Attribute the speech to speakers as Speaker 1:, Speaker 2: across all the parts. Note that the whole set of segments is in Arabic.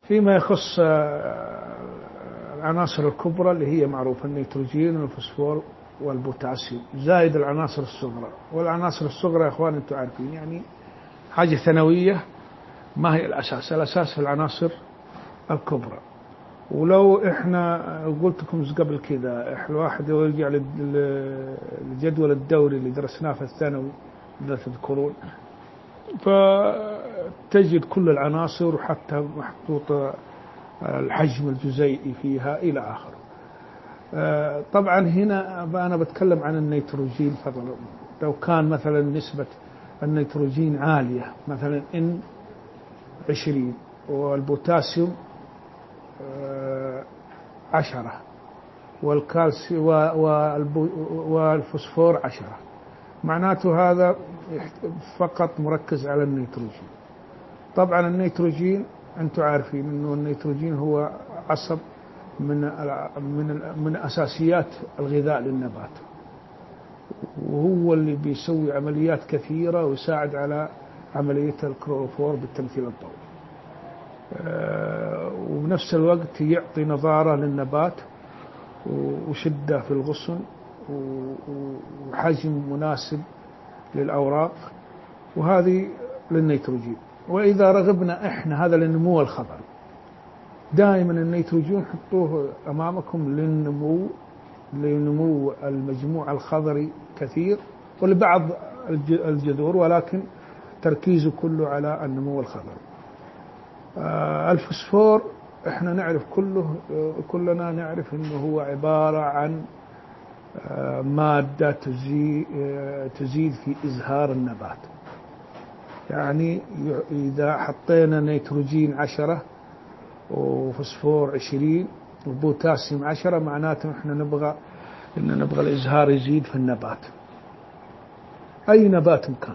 Speaker 1: فيما يخص العناصر الكبرى اللي هي معروفة: النيتروجين والفوسفور والبوتاسيوم، زائد العناصر الصغرى. والعناصر الصغرى يا اخوان انتم عارفين يعني حاجة ثانوية، ما هي الأساس. الأساس في العناصر الكبرى. ولو احنا قلت لكم قبل كذا، الواحد يرجع للجدول الدوري اللي درسناه في الثانوي إذا تذكرون، فتجد كل العناصر وحتى محطوط الحجم الجزيئي فيها إلى آخره. طبعا هنا أنا بتكلم عن النيتروجين فقط. لو كان مثلا نسبة النيتروجين عالية، مثلا N20، والبوتاسيوم 10، والكالسيوم والفوسفور 10، معناته هذا فقط مركز على النيتروجين. طبعا النيتروجين أنتم عارفين أنه النيتروجين هو عصب من أساسيات الغذاء للنبات، وهو اللي بيسوي عمليات كثيرة ويساعد على عملية الكلوروفور بالتمثيل الضوئي، وبنفس الوقت يعطي نضارة للنبات وشدة في الغصن وحجم مناسب للأوراق، وهذه للنيتروجين. وإذا رغبنا إحنا هذا للنمو الخضري، دائما النيتروجين حطوه أمامكم لنمو المجموع الخضري كثير ولبعض الجذور، ولكن تركيزه كله على النمو الخضري. الفوسفور احنا نعرف كلنا نعرف انه هو عبارة عن مادة تزيد في إزهار النبات. يعني إذا حطينا نيتروجين 10 وفوسفور 20 وبوتاسيوم 10، معناته احنا نبغى الإزهار يزيد في النبات، أي نبات كان.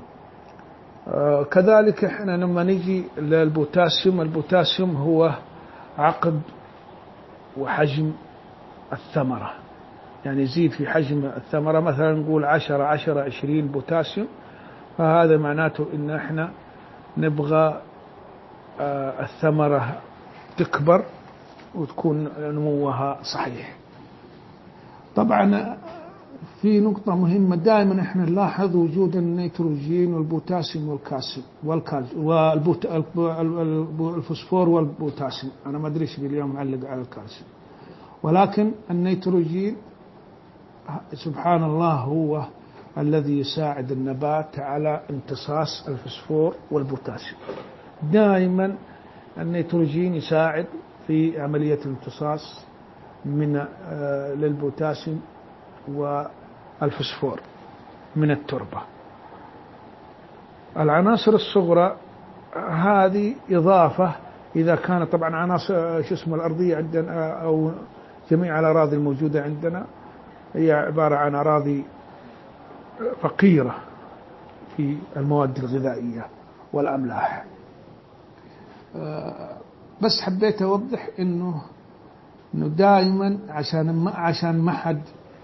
Speaker 1: كذلك احنا لما نجي للبوتاسيوم، البوتاسيوم هو عقد وحجم الثمرة، يعني يزيد في حجم الثمرة. مثلا نقول 10-10-20 بوتاسيوم، فهذا معناته إن احنا نبغى الثمرة تكبر وتكون نموها صحيح. طبعا في نقطة مهمة دائما احنا نلاحظ وجود النيتروجين والبوتاسيوم والكالسيوم والفوسفور والبوتاسيوم. أنا ما أدري اليوم معلق على الكالسيوم، ولكن النيتروجين سبحان الله هو الذي يساعد النبات على امتصاص الفوسفور والبوتاسيوم. دائما النيتروجين يساعد في عملية الامتصاص للبوتاسيوم والفوسفور من التربة. العناصر الصغرى هذه إضافة إذا كانت طبعا عناصر الأرضية عندنا أو جميع الأراضي الموجودة عندنا هي عبارة عن أراضي فقيرة في المواد الغذائية والأملاح. بس حبيت أوضح إنه دائما عشان ما حد،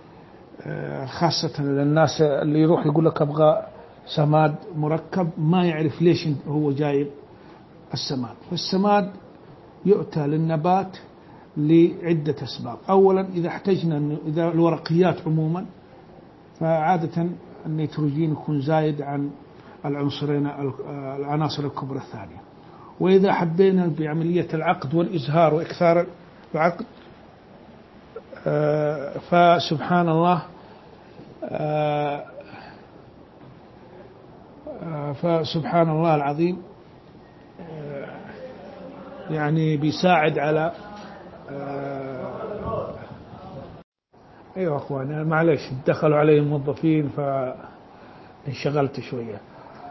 Speaker 1: خاصة للناس اللي يروح يقول لك أبغى سماد مركب، ما يعرف ليش هو جايب السماد. فالسماد يؤتى للنبات لعدة أسباب. أولا إذا احتجنا، إذا الورقيات عموما، فعادة النيتروجين يكون زايد عن العناصر الكبرى الثانية. وإذا حبينا بعملية العقد والإزهار وإكثار العقد، فسبحان الله فسبحان الله العظيم، يعني بيساعد على ايوه اخواني معلش دخلوا علي الموظفين فانشغلت شويه.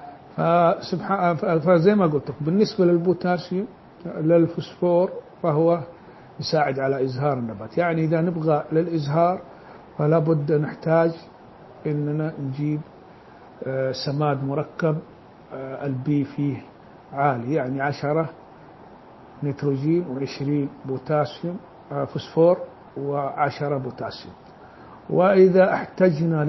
Speaker 1: فزي ما قلت لكم بالنسبه للبوتاسيوم للفوسفور فهو يساعد على إزهار النبات. يعني إذا نبغى للإزهار فلا بد نحتاج إننا نجيب سماد مركب البي فيه عالي، يعني 10 نيتروجين و20 بوتاسيوم فوسفور و10 بوتاسيوم. وإذا احتجنا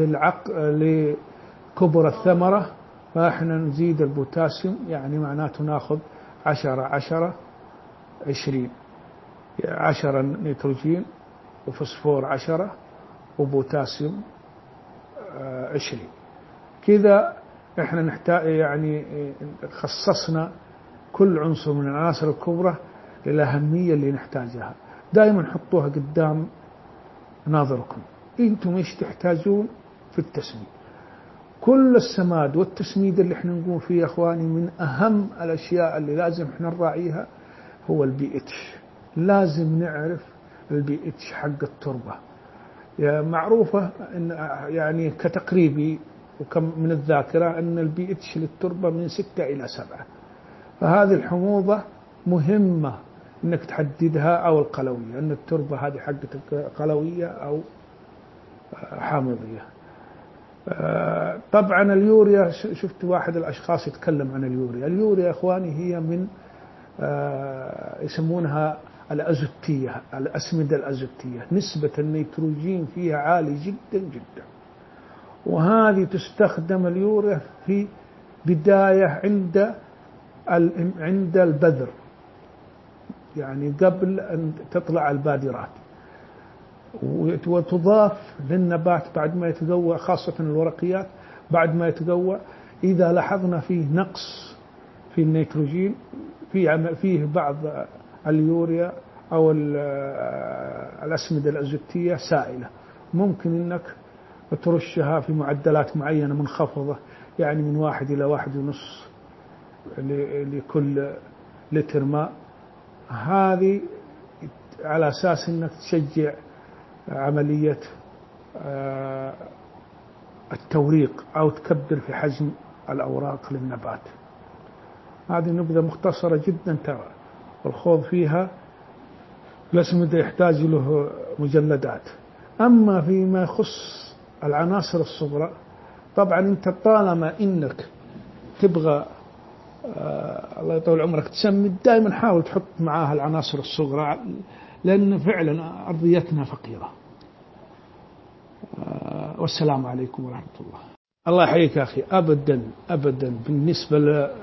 Speaker 1: لكبر الثمرة فإحنا نزيد البوتاسيوم، يعني معناته ناخذ 10 20، 10 نيتروجين وفوسفور 10 وبوتاسيوم 20. كذا احنا نحتاج يعني خصصنا كل عنصر من العناصر الكبرى للأهمية اللي نحتاجها. دائما حطوها قدام ناظركم، انتم ايش تحتاجون في التسميد. كل السماد والتسميد اللي احنا نقوم فيه يا اخواني من اهم الاشياء اللي لازم احنا نراعيها هو البي اتش. لازم نعرف البي اتش حق التربة. معروفة ان يعني كتقريبي وكم من الذاكرة ان البي اتش للتربة من 6 إلى 7. فهذه الحموضة مهمة انك تحددها، او القلوية، ان التربة هذه حقتك قلوية او حامضية. طبعا اليوريا، شفت واحد الاشخاص يتكلم عن اليوريا. اليوريا يا اخواني هي من يسمونها الأزوتية، الأسمدة الأزوتية، نسبة النيتروجين فيها عالي جدا جدا. وهذه تستخدم اليوريا في بداية عند البذر، يعني قبل أن تطلع البادرات، وتضاف للنبات بعد ما يتقوى، خاصة الورقيات بعد ما يتقوى. إذا لاحظنا فيه نقص في النيتروجين فيه بعض اليوريا أو الأسمدة الأزوتية سائلة، ممكن أنك ترشها في معدلات معينة منخفضة، يعني من 1 إلى 1.5 لكل لتر ماء. هذه على أساس أنك تشجع عملية التوريق أو تكبر في حجم الأوراق للنبات. هذه نبذة مختصرة جدا ترى، والخوض فيها الأسمدة يحتاج له مجلدات. أما فيما يخص العناصر الصغرى، طبعا أنت طالما إنك تبغى الله يطول عمرك تسمد، دائما حاول تحط معاها العناصر الصغرى، لأن فعلا أرضيتنا فقيرة. والسلام عليكم ورحمة الله. الله يحييك يا أخي. أبدا أبدا بالنسبة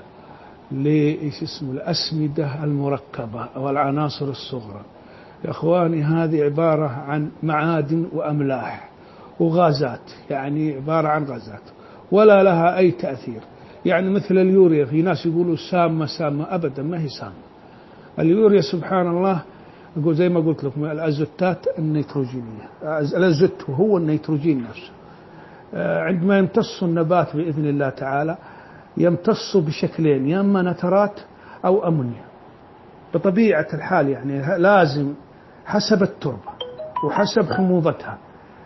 Speaker 1: الأسمدة المركبة أو العناصر الصغرى يا أخواني، هذه عبارة عن معادن وأملاح وغازات، يعني عبارة عن غازات ولا لها أي تأثير. يعني مثل اليوريا، في ناس يقولوا سامة سامة، أبدا ما هي سامة. اليوريا سبحان الله يقول زي ما قلت لكم الأزوتات النيتروجينية، الأزوت هو النيتروجين نفسه. عندما يمتص النبات بإذن الله تعالى يمتص بشكلين، يا إما نترات أو أمونيا بطبيعة الحال، يعني لازم حسب التربة وحسب حموضتها.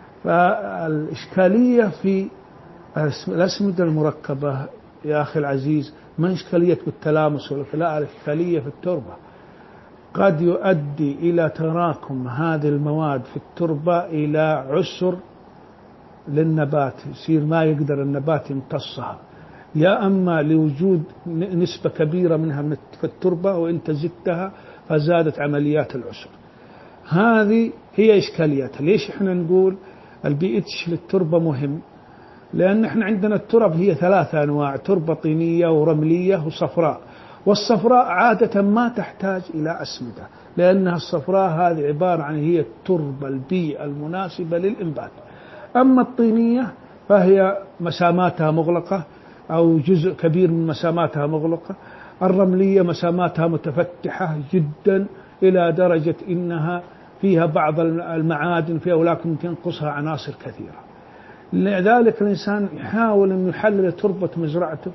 Speaker 1: فالإشكالية في الأسمدة المركبة يا أخي العزيز ما إشكالية بالتلامس، لا، الإشكالية في التربة. قد يؤدي إلى تراكم هذه المواد في التربة إلى عسر للنبات، يصير ما يقدر النبات يمتصها، يا أما لوجود نسبة كبيرة منها في التربة وإنت زدتها فزادت عمليات العسر. هذه هي إشكالياتها. ليش إحنا نقول البي اتش للتربة مهم؟ لأن إحنا عندنا الترب هي 3 أنواع: تربة طينية ورملية وصفراء. والصفراء عادة ما تحتاج إلى أسمدة، لأنها الصفراء هذه عبارة عن هي التربة البيئة المناسبة للإنبات. أما الطينية فهي مساماتها مغلقة أو جزء كبير من مساماتها مغلقة. الرملية مساماتها متفتحة جدا إلى درجة إنها فيها بعض المعادن فيها، ولكن تنقصها عناصر كثيرة. لذلك الإنسان يحاول أن يحلل تربة مزرعته،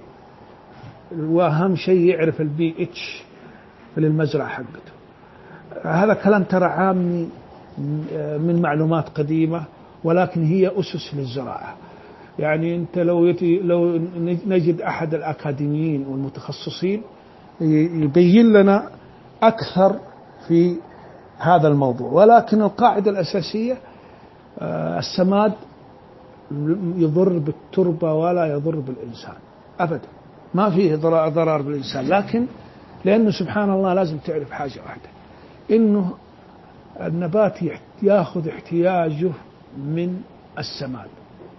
Speaker 1: وأهم شيء يعرف البي اتش في المزرعة حقته. هذا كلام ترى عامي من معلومات قديمة، ولكن هي أسس للزراعة. يعني أنت لو نجد أحد الأكاديميين والمتخصصين يبين لنا أكثر في هذا الموضوع. ولكن القاعدة الأساسية السماد يضر بالتربة ولا يضر بالإنسان أبدا، ما فيه ضرر بالإنسان. لكن لأنه سبحان الله لازم تعرف حاجة واحدة، إنه النبات يأخذ احتياجه من السماد.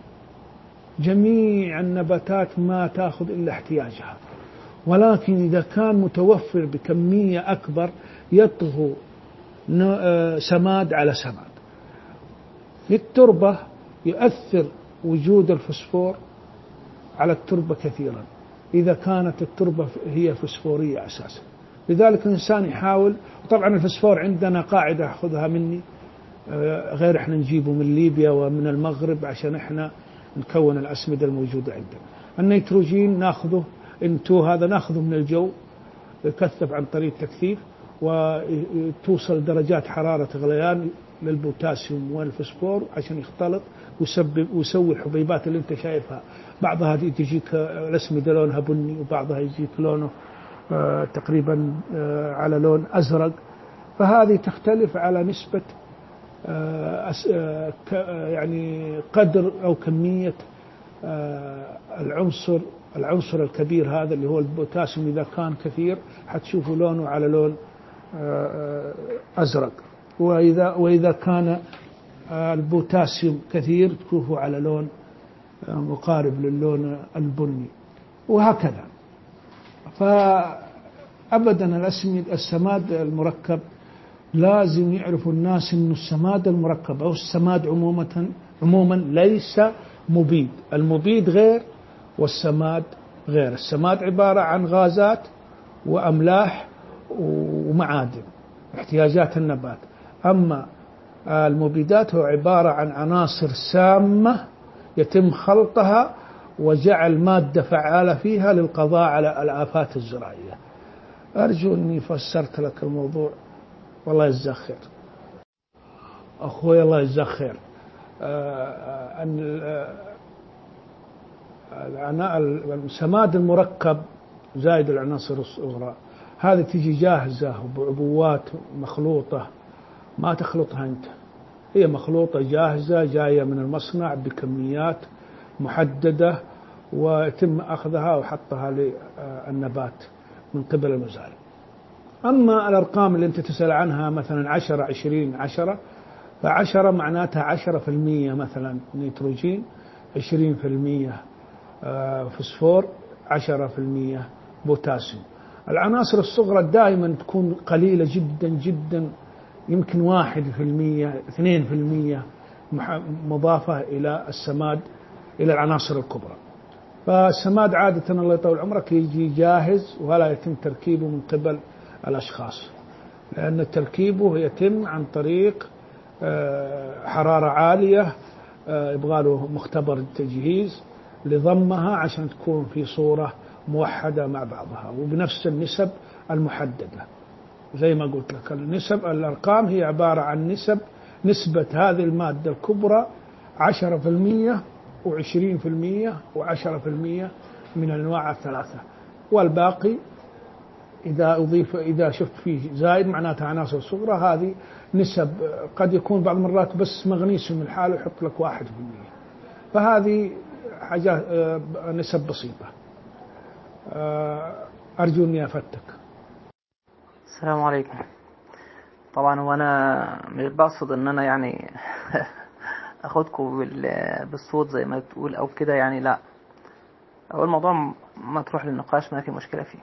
Speaker 1: جميع النباتات ما تأخذ إلا احتياجها، ولكن إذا كان متوفر بكمية أكبر يطغو سماد على سماد. في التربة يؤثر وجود الفسفور على التربة كثيرا إذا كانت التربة هي فسفورية أساسا. لذلك الإنسان يحاول. وطبعا الفسفور عندنا قاعدة أخذها مني، غير إحنا نجيبه من ليبيا ومن المغرب عشان إحنا نكون الأسمدة الموجودة عندنا. النيتروجين ناخذه هذا ناخذه من الجو، يكثف عن طريق التكثيف وتوصل درجات حرارة غليان للبوتاسيوم والفسفور عشان يختلط ويسوي الحبيبات اللي انت شايفها. بعضها تجيك الأسمدة لونها بني، وبعضها يجيك لونه تقريبا على لون أزرق. فهذه تختلف على نسبة يعني قدر أو كمية العنصر الكبير هذا اللي هو البوتاسيوم. إذا كان كثير حتشوفوا لونه على لون أزرق، وإذا كان البوتاسيوم كثير تشوفوا على لون مقارب للون البني، وهكذا. فأبدا السماد المركب لازم يعرفوا الناس إنه السماد المركب أو السماد عموما ليس مبيد. المبيد غير والسماد غير. السماد عبارة عن غازات وأملاح ومعادن احتياجات النبات. أما المبيدات هو عبارة عن عناصر سامة يتم خلطها وجعل مادة فعالة فيها للقضاء على الآفات الزراعية. أرجو أني فسرت لك الموضوع، والله يجزاك خير أخوي، الله يجزاك خير. السماد المركب زائد العناصر الصغرى هذه تيجي جاهزة بعبوات مخلوطة، ما تخلطها أنت، هي مخلوطة جاهزة جاية من المصنع بكميات محددة، ويتم أخذها وحطها للنبات من قبل المزارع. أما الأرقام اللي أنت تسأل عنها مثلا 10 20 10، ف10 معناتها 10% مثلا نيتروجين، 20% فسفور، 10% بوتاسيوم. العناصر الصغرى دائما تكون قليلة جدا جدا، يمكن 1% 2% مضافة إلى السماد، إلى العناصر الكبرى. فالسماد عادة الله يطول عمرك يجي جاهز ولا يتم تركيبه من قبل الأشخاص، لأن تركيبه يتم عن طريق حرارة عالية، يبغى له مختبر التجهيز لضمها عشان تكون في صورة موحدة مع بعضها وبنفس النسب المحددة. زي ما قلت لك الأرقام هي عبارة عن نسبة هذه المادة الكبرى 10% و20% و10% من الأنواع الثلاثة، والباقي إذا شفت فيه زائد معناتها عناصر صغرى. هذه نسب قد يكون بعض المرات بس مغنيسيوم الحال ويحط لك 1%، فهذه حاجة نسب بسيطة. أرجو أني أفتك.
Speaker 2: السلام عليكم. طبعا وانا مش بقصد ان انا يعني اخدكم بالصوت زي ما تقول او كده، يعني لا، اول موضوع ما تروح للنقاش ما في مشكلة فيه.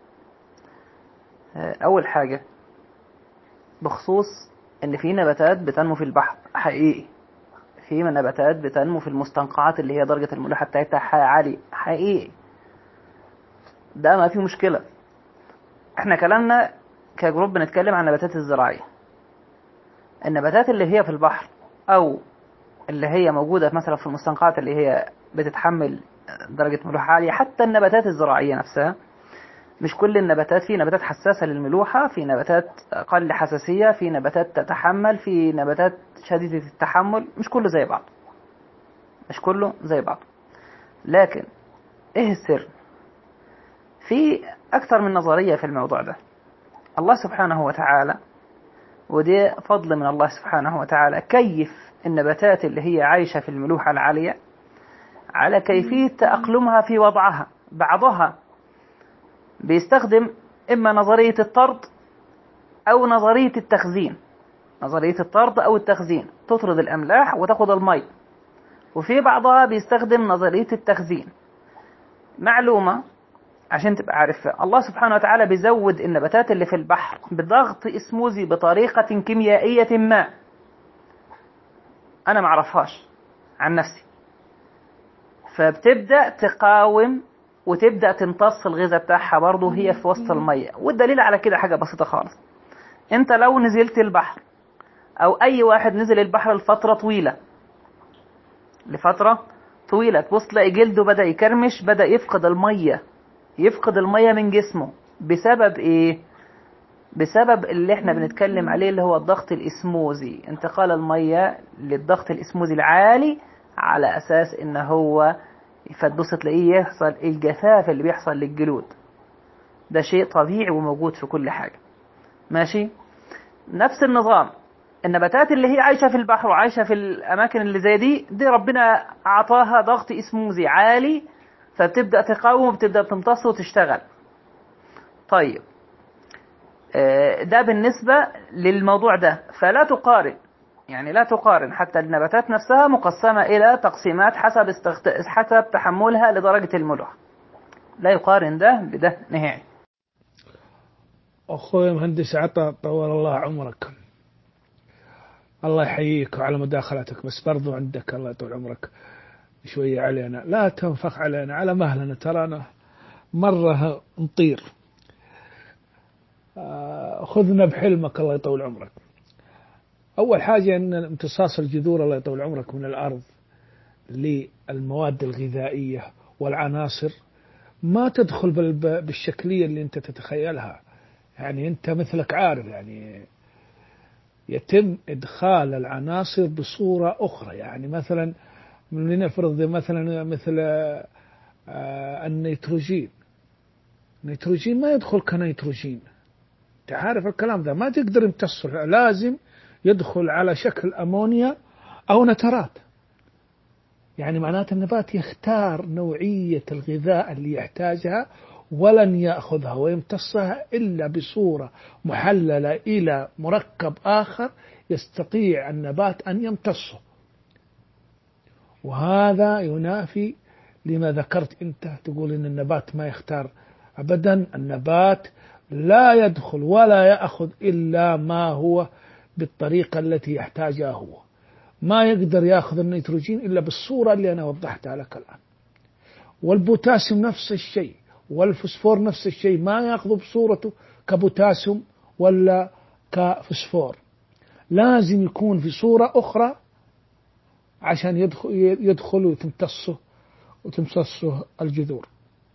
Speaker 2: اول حاجة بخصوص ان في نباتات بتنمو في البحر حقيقي، في نباتات بتنمو في المستنقعات اللي هي درجة الملوحة بتاعتها عالية حقيقي، ده ما في مشكلة. احنا كلامنا كجروب بنتكلم عن النباتات الزراعية. النباتات اللي هي في البحر او اللي هي موجودة مثلا في المستنقعات اللي هي بتتحمل درجة ملوحة عالية، حتى النباتات الزراعية نفسها، مش كل النباتات، في نباتات حساسة للملوحة، في نباتات أقل حساسية، في نباتات تتحمل، في نباتات شديدة التحمل، مش كله زي بعض، مش كله زي بعض. لكن ايه السر؟ في أكثر من نظرية في الموضوع ده. الله سبحانه وتعالى، ودي فضل من الله سبحانه وتعالى، كيف النباتات اللي هي عايشة في الملوحة العالية على كيفية تأقلمها في وضعها. بعضها بيستخدم إما نظرية الطرد أو نظرية التخزين. نظرية الطرد أو التخزين تطرد الأملاح وتأخذ الماء، وفي بعضها بيستخدم نظرية التخزين. معلومة عشان تبقى عارف، الله سبحانه وتعالى بيزود النباتات اللي في البحر بضغط اسموزي بطريقة كيميائية ما أنا معرفهاش عن نفسي، فبتبدأ تقاوم وتبدأ تمتص الغذاء بتاعها برضه هي في وسط المية. والدليل على كده حاجة بسيطة خالص، انت لو نزلت البحر او اي واحد نزل البحر لفترة طويلة تبص تلاقي جلده بدأ يكرمش، بدأ يفقد المية من جسمه. بسبب ايه؟ بسبب اللي احنا بنتكلم عليه اللي هو الضغط الاسموزي، انتقال المية للضغط الاسموزي العالي، على اساس ان هو فتبص تلاقيه يحصل الجفاف اللي بيحصل للجلود. ده شيء طبيعي وموجود في كل حاجة. ماشي؟ نفس النظام النباتات اللي هي عايشة في البحر وعايشة في الأماكن اللي زي دي ربنا أعطاها ضغط اسموزي عالي، فبتبدأ تقاوم وبتبدأ تمتص وتشتغل. طيب ده بالنسبة للموضوع ده. فلا تقارن، يعني لا تقارن، حتى النباتات نفسها مقسمة إلى تقسيمات حسب تحملها لدرجة الملح. لا يقارن ده بده نهائي.
Speaker 1: أخوي مهندس عطا طول الله عمرك، الله يحييك وعلى مداخلتك، بس برضو عندك الله يطول عمرك شوية علينا، لا تنفخ علينا على مهلنا، ترانا مرة نطير. خذنا بحلمك الله يطول عمرك. أول حاجة أن امتصاص الجذور الله يطول عمرك من الأرض للمواد الغذائية والعناصر ما تدخل بالشكلية اللي أنت تتخيلها. يعني أنت مثلك عارف، يعني يتم إدخال العناصر بصورة أخرى. يعني مثلا لنفرض مثلا مثل النيتروجين ما يدخل كنيتروجين، تعرف الكلام ده ما تقدر يمتصه، لازم يدخل على شكل أمونيا أو نترات. يعني معناته النبات يختار نوعية الغذاء اللي يحتاجها ولن يأخذها ويمتصها إلا بصورة محللة إلى مركب آخر يستطيع النبات أن يمتصه. وهذا ينافي لما ذكرت أنت، تقول إن النبات ما يختار. أبدا، النبات لا يدخل ولا يأخذ إلا ما هو بالطريقة التي يحتاجها هو. ما يقدر يأخذ النيتروجين إلا بالصورة اللي أنا وضحتها لك الآن. والبوتاسيوم نفس الشيء، والفوسفور نفس الشيء، ما يأخذ بصورته كبوتاسيوم ولا كفوسفور، لازم يكون في صورة أخرى عشان يدخل وتمتصه الجذور.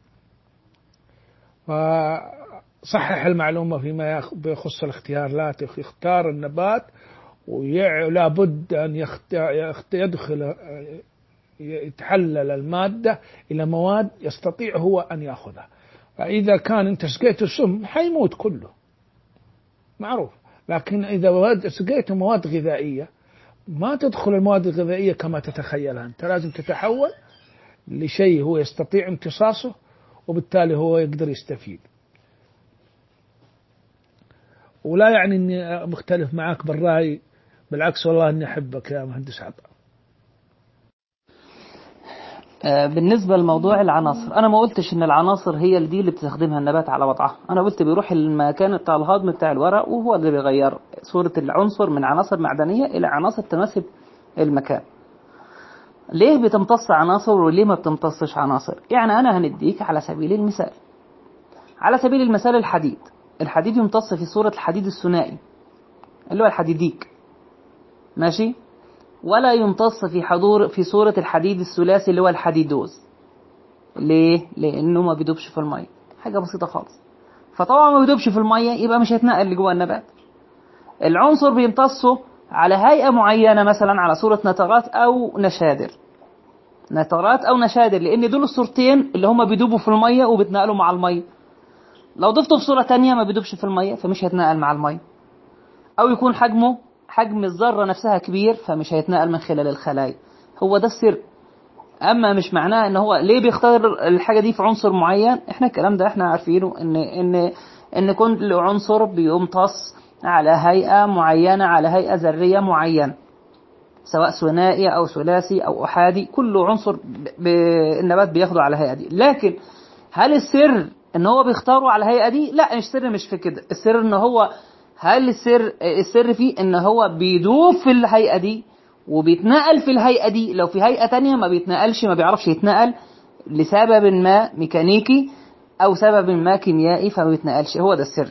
Speaker 1: فصحح المعلومة فيما يخص الاختيار، لا يختار النبات ولا بد أن يدخل يتحلل المادة إلى مواد يستطيع هو أن يأخذها. فإذا كان أنت سقيته سم حيموت كله معروف، لكن إذا سقيته مواد غذائية ما تدخل المواد الغذائية كما تتخيلها أنت، لازم تتحول لشيء هو يستطيع امتصاصه وبالتالي هو يقدر يستفيد. ولا يعني أني مختلف معك بالرأي، بالعكس والله أني أحبك يا مهندس عطا.
Speaker 2: بالنسبة لموضوع العناصر، أنا ما قلتش إن العناصر هي اللي بتستخدمها النبات على وضعها. أنا قلت بيروح المكان بتاع الهضم بتاع الورق وهو اللي بيغير صورة العنصر من عناصر معدنية إلى عناصر تناسب المكان. ليه بتمتص عناصر وليه ما بتمتصش عناصر؟ يعني أنا هنديك على سبيل المثال، الحديد يمتص في صورة الحديد الثنائي اللي هو الحديديك، ماشي، ولا يمتص في صورة الحديد الثلاثي اللي هو الحديدوز. ليه؟ لأنه ما بيدوبش في المية. حاجة بسيطة خالص. فطبعا ما بيدوبش في المية يبقى مش هيتنقل لجوه النبات. العنصر بيمتصه على هيئة معينة، مثلا على صورة نترات أو نشادر، لأن دول الصورتين اللي هما بيدوبوا في المية وبيتنقلوا مع المية. لو ضفته في صورة تانية ما بيدوبش في المية فمش هيتنقل مع المية، أو يكون حجم الذرة نفسها كبير فمش هيتنقل من خلال الخلايا. هو ده السر. أما مش معناه إن هو ليه بيختار الحاجة دي في عنصر معين. إحنا الكلام ده إحنا عارفينه إن كل عنصر بيمتص على هيئة معينة، على هيئة ذرية معينة، سواء ثنائي أو ثلاثي أو أحادي، كل عنصر النبات بياخده على هيئة دي. لكن هل السر ان هو بيختاروا على الهيئه دي، لا السر مش في كده. السر ان هو، هل السر فيه ان هو بيدوب في الهيئه دي وبيتنقل في الهيئه دي، لو في هيئه تانية ما بيتنقلش، ما بيعرفش يتنقل لسبب ما ميكانيكي او سبب ما كيميائي فما بيتنقلش، هو ده السر.